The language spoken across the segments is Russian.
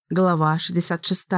Глава 66.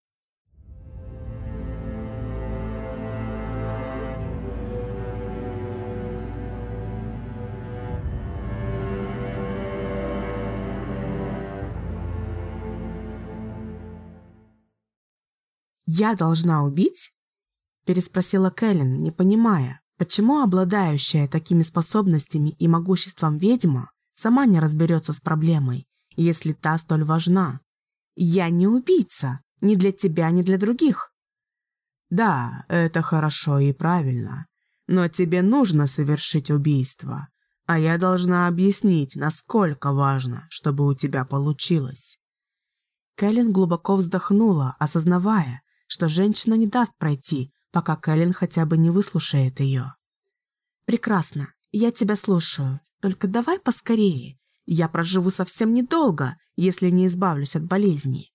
«Я должна убить?» – переспросила Кэлен, не понимая, почему обладающая такими способностями и могуществом ведьма сама не разберется с проблемой, если та столь важна. «Я не убийца, ни для тебя, ни для других». «Да, это хорошо и правильно, но тебе нужно совершить убийство, а я должна объяснить, насколько важно, чтобы у тебя получилось». Кэлен глубоко вздохнула, осознавая, что женщина не даст пройти, пока Кэлен хотя бы не выслушает ее. «Прекрасно, я тебя слушаю, только давай поскорее. Я проживу совсем недолго, если не избавлюсь от болезни».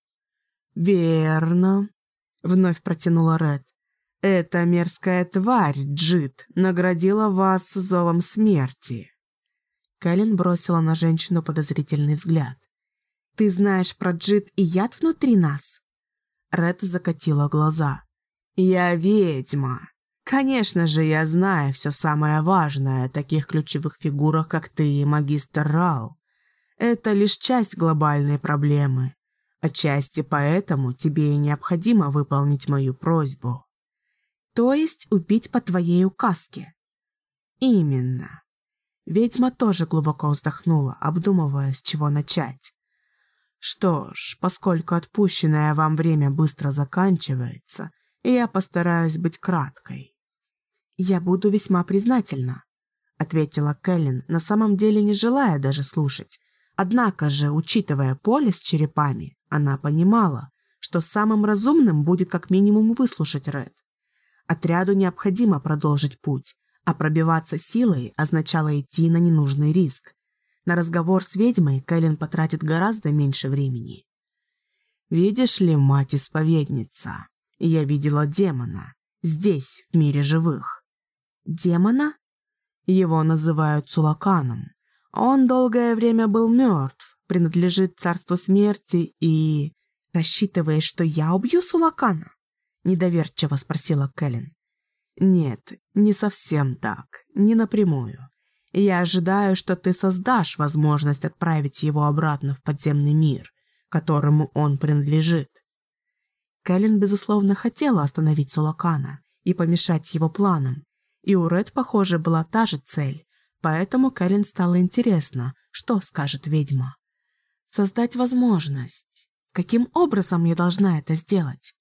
«Верно», — вновь протянула Ред. «Эта мерзкая тварь, Джит, наградила вас зовом смерти». Кэлен бросила на женщину подозрительный взгляд. «Ты знаешь про Джит и яд внутри нас?» Ред закатила глаза. «Я ведьма. Конечно же, я знаю все самое важное о таких ключевых фигурах, как ты и магистр Рал. Это лишь часть глобальной проблемы. Отчасти поэтому тебе и необходимо выполнить мою просьбу». «То есть убить по твоей указке?» «Именно». Ведьма тоже глубоко вздохнула, обдумывая, с чего начать. «Что ж, поскольку отпущенное вам время быстро заканчивается, я постараюсь быть краткой». «Я буду весьма признательна», — ответила Кэлен, на самом деле не желая даже слушать. Однако же, учитывая поле с черепами, она понимала, что самым разумным будет как минимум выслушать Ред. Отряду необходимо продолжить путь, а пробиваться силой означало идти на ненужный риск. На разговор с ведьмой Кэлен потратит гораздо меньше времени. «Видишь ли, мать-исповедница, я видела демона здесь, в мире живых». «Демона?» «Его называют Сулаканом. Он долгое время был мертв, принадлежит царству смерти и...» «Рассчитываешь, что я убью Сулакана?» – недоверчиво спросила Кэлен. «Нет, не совсем так, не напрямую. Я ожидаю, что ты создашь возможность отправить его обратно в подземный мир, которому он принадлежит». Кэлен, безусловно, хотела остановить Сулакана и помешать его планам, и у Ред, похоже, была та же цель, поэтому Кэлен стало интересно, что скажет ведьма. «Создать возможность. Каким образом я должна это сделать?»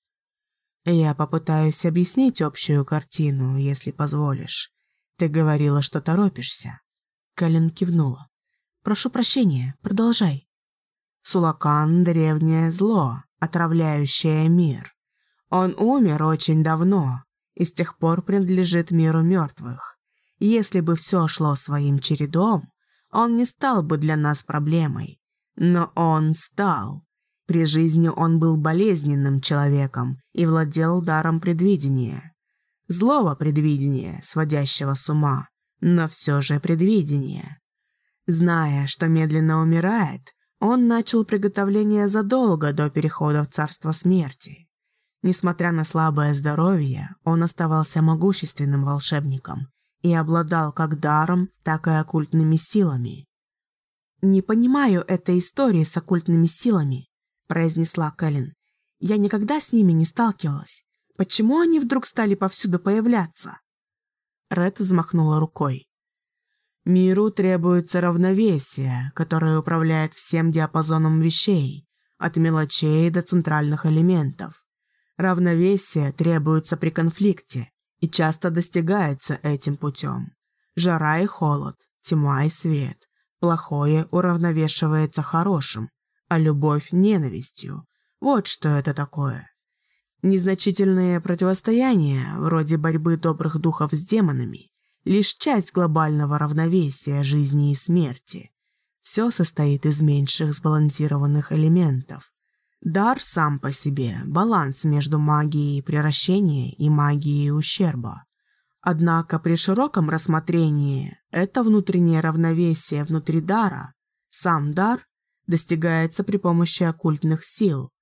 «Я попытаюсь объяснить общую картину, если позволишь. Ты говорила, что торопишься». Кэлен кивнула. «Прошу прощения, продолжай». Сулакан – древнее зло, отравляющее мир. Он умер очень давно и с тех пор принадлежит миру мертвых. Если бы все шло своим чередом, он не стал бы для нас проблемой. Но он стал. При жизни он был болезненным человеком и владел даром предвидения. Злого предвидения, сводящего с ума, но все же предвидение. Зная, что медленно умирает, он начал приготовление задолго до перехода в царство смерти. Несмотря на слабое здоровье, он оставался могущественным волшебником и обладал как даром, так и оккультными силами. «Не понимаю этой истории с оккультными силами», – произнесла Кэлен. «Я никогда с ними не сталкивалась. Почему они вдруг стали повсюду появляться?» Ред взмахнула рукой. «Миру требуется равновесие, которое управляет всем диапазоном вещей, от мелочей до центральных элементов. Равновесие требуется при конфликте и часто достигается этим путем. Жара и холод, тьма и свет. Плохое уравновешивается хорошим, а любовь – ненавистью. Вот что это такое. Незначительные противостояния, вроде борьбы добрых духов с демонами, лишь часть глобального равновесия жизни и смерти. Все состоит из меньших сбалансированных элементов. Дар сам по себе – баланс между магией приращения и магией ущерба. Однако при широком рассмотрении это внутреннее равновесие внутри дара, сам дар, достигается при помощи оккультных сил,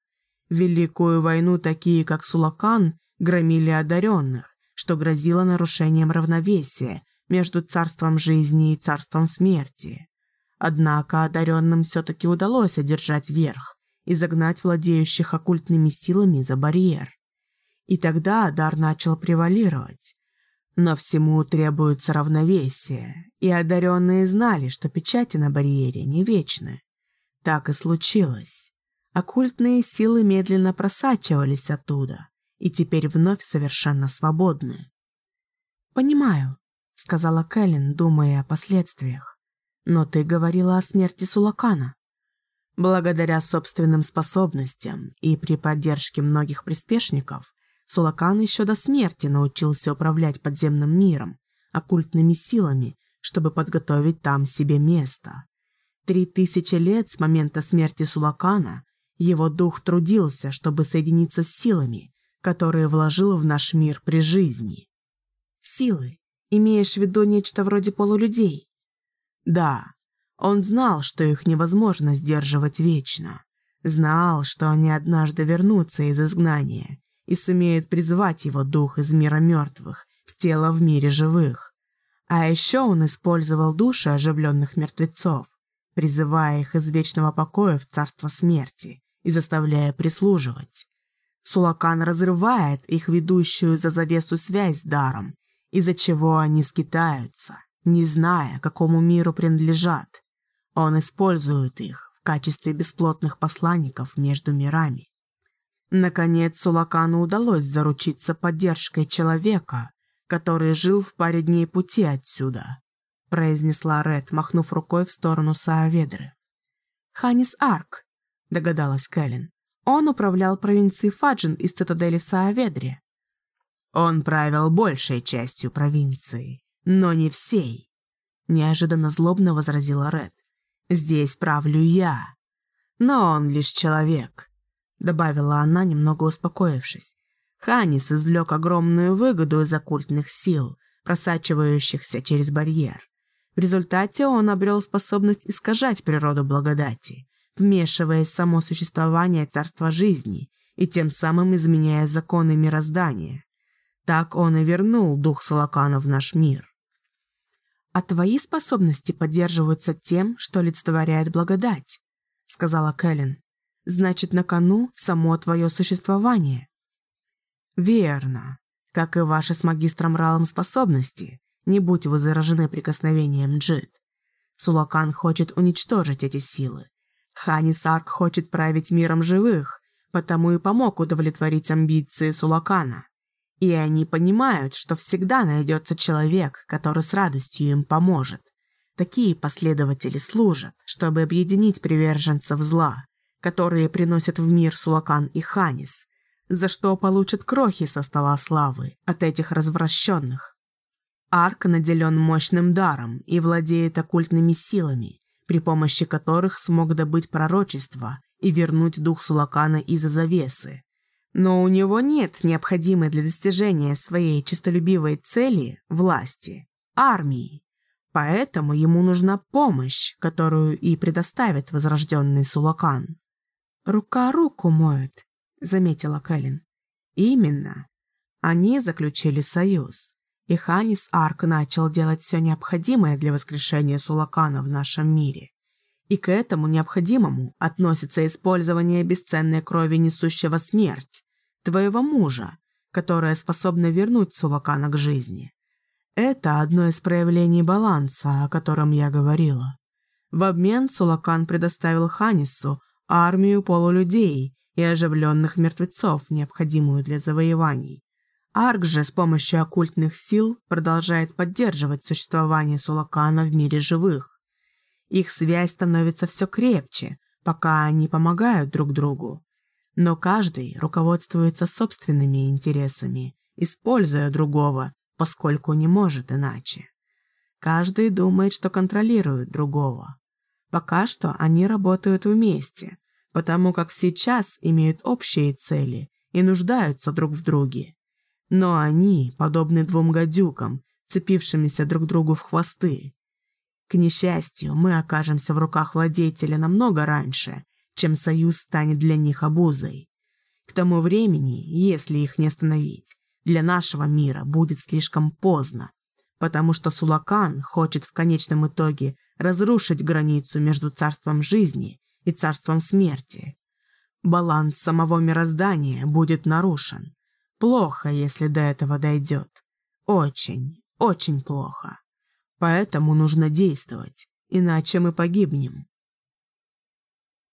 В Великую войну такие, как Сулакан, громили одаренных, что грозило нарушением равновесия между царством жизни и царством смерти. Однако одаренным все-таки удалось одержать верх и загнать владеющих оккультными силами за барьер. И тогда дар начал превалировать. Но всему требуется равновесие, и одаренные знали, что печати на барьере не вечны. Так и случилось. Оккультные силы медленно просачивались оттуда, и теперь вновь совершенно свободны. «Понимаю», — сказала Кэлен, думая о последствиях. «Но ты говорила о смерти Сулакана». Благодаря собственным способностям и при поддержке многих приспешников, Сулакан еще до смерти научился управлять подземным миром, оккультными силами, чтобы подготовить там себе место. 3000 лет с момента смерти Сулакана его дух трудился, чтобы соединиться с силами, которые вложил в наш мир при жизни. «Силы? Имеешь в виду нечто вроде полулюдей?» «Да. Он знал, что их невозможно сдерживать вечно. Знал, что они однажды вернутся из изгнания и сумеют призвать его дух из мира мертвых в тело в мире живых. А еще он использовал души оживленных мертвецов, призывая их из вечного покоя в царство смерти и заставляя прислуживать. Сулакан разрывает их ведущую за завесу связь с даром, из-за чего они скитаются, не зная, какому миру принадлежат. Он использует их в качестве бесплотных посланников между мирами. Наконец, Сулакану удалось заручиться поддержкой человека, который жил в паре дней пути отсюда, произнесла Ред, махнув рукой в сторону Сааведры. «Ханис Арк», — догадалась Кэлен. «Он управлял провинцией Фаджин из цитадели в Сааведре». «Он правил большей частью провинции, но не всей», — неожиданно злобно возразила Ред. «Здесь правлю я. Но он лишь человек», — добавила она, немного успокоившись. «Ханис извлек огромную выгоду из оккультных сил, просачивающихся через барьер. В результате он обрел способность искажать природу благодати, вмешиваясь в само существование царства жизни и тем самым изменяя законы мироздания. Так он и вернул дух Сулакана в наш мир». «А твои способности поддерживаются тем, что олицетворяет благодать», — сказала Кэлен. «Значит, на кону само твое существование». «Верно. Как и ваши с магистром Ралом способности, не будь вы заражены прикосновением Джит. Сулакан хочет уничтожить эти силы. Ханис Арк хочет править миром живых, потому и помог удовлетворить амбиции Сулакана. И они понимают, что всегда найдется человек, который с радостью им поможет. Такие последователи служат, чтобы объединить приверженцев зла, которые приносят в мир Сулакан и Ханис, за что получат крохи со стола славы от этих развращенных. Арк наделен мощным даром и владеет оккультными силами, при помощи которых смог добыть пророчество и вернуть дух Сулакана из-за завесы. Но у него нет необходимой для достижения своей честолюбивой цели власти, армии. Поэтому ему нужна помощь, которую и предоставит возрожденный Сулакан. «Рука руку моет», — заметила Кэлен. «Именно. Они заключили союз, и Ханис Арк начал делать все необходимое для воскрешения Сулакана в нашем мире. И к этому необходимому относится использование бесценной крови несущего смерть, твоего мужа, которая способна вернуть Сулакана к жизни. Это одно из проявлений баланса, о котором я говорила. В обмен Сулакан предоставил Ханису армию полулюдей и оживленных мертвецов, необходимую для завоеваний. Арк же с помощью оккультных сил продолжает поддерживать существование Сулакана в мире живых. Их связь становится все крепче, пока они помогают друг другу. Но каждый руководствуется собственными интересами, используя другого, поскольку не может иначе. Каждый думает, что контролирует другого. Пока что они работают вместе, потому как сейчас имеют общие цели и нуждаются друг в друге. Но они подобны двум гадюкам, цепившимися друг другу в хвосты. К несчастью, мы окажемся в руках владетеля намного раньше, чем союз станет для них обузой. К тому времени, если их не остановить, для нашего мира будет слишком поздно, потому что Сулакан хочет в конечном итоге разрушить границу между царством жизни и царством смерти. Баланс самого мироздания будет нарушен. Плохо, если до этого дойдет. Очень, очень плохо. Поэтому нужно действовать, иначе мы погибнем.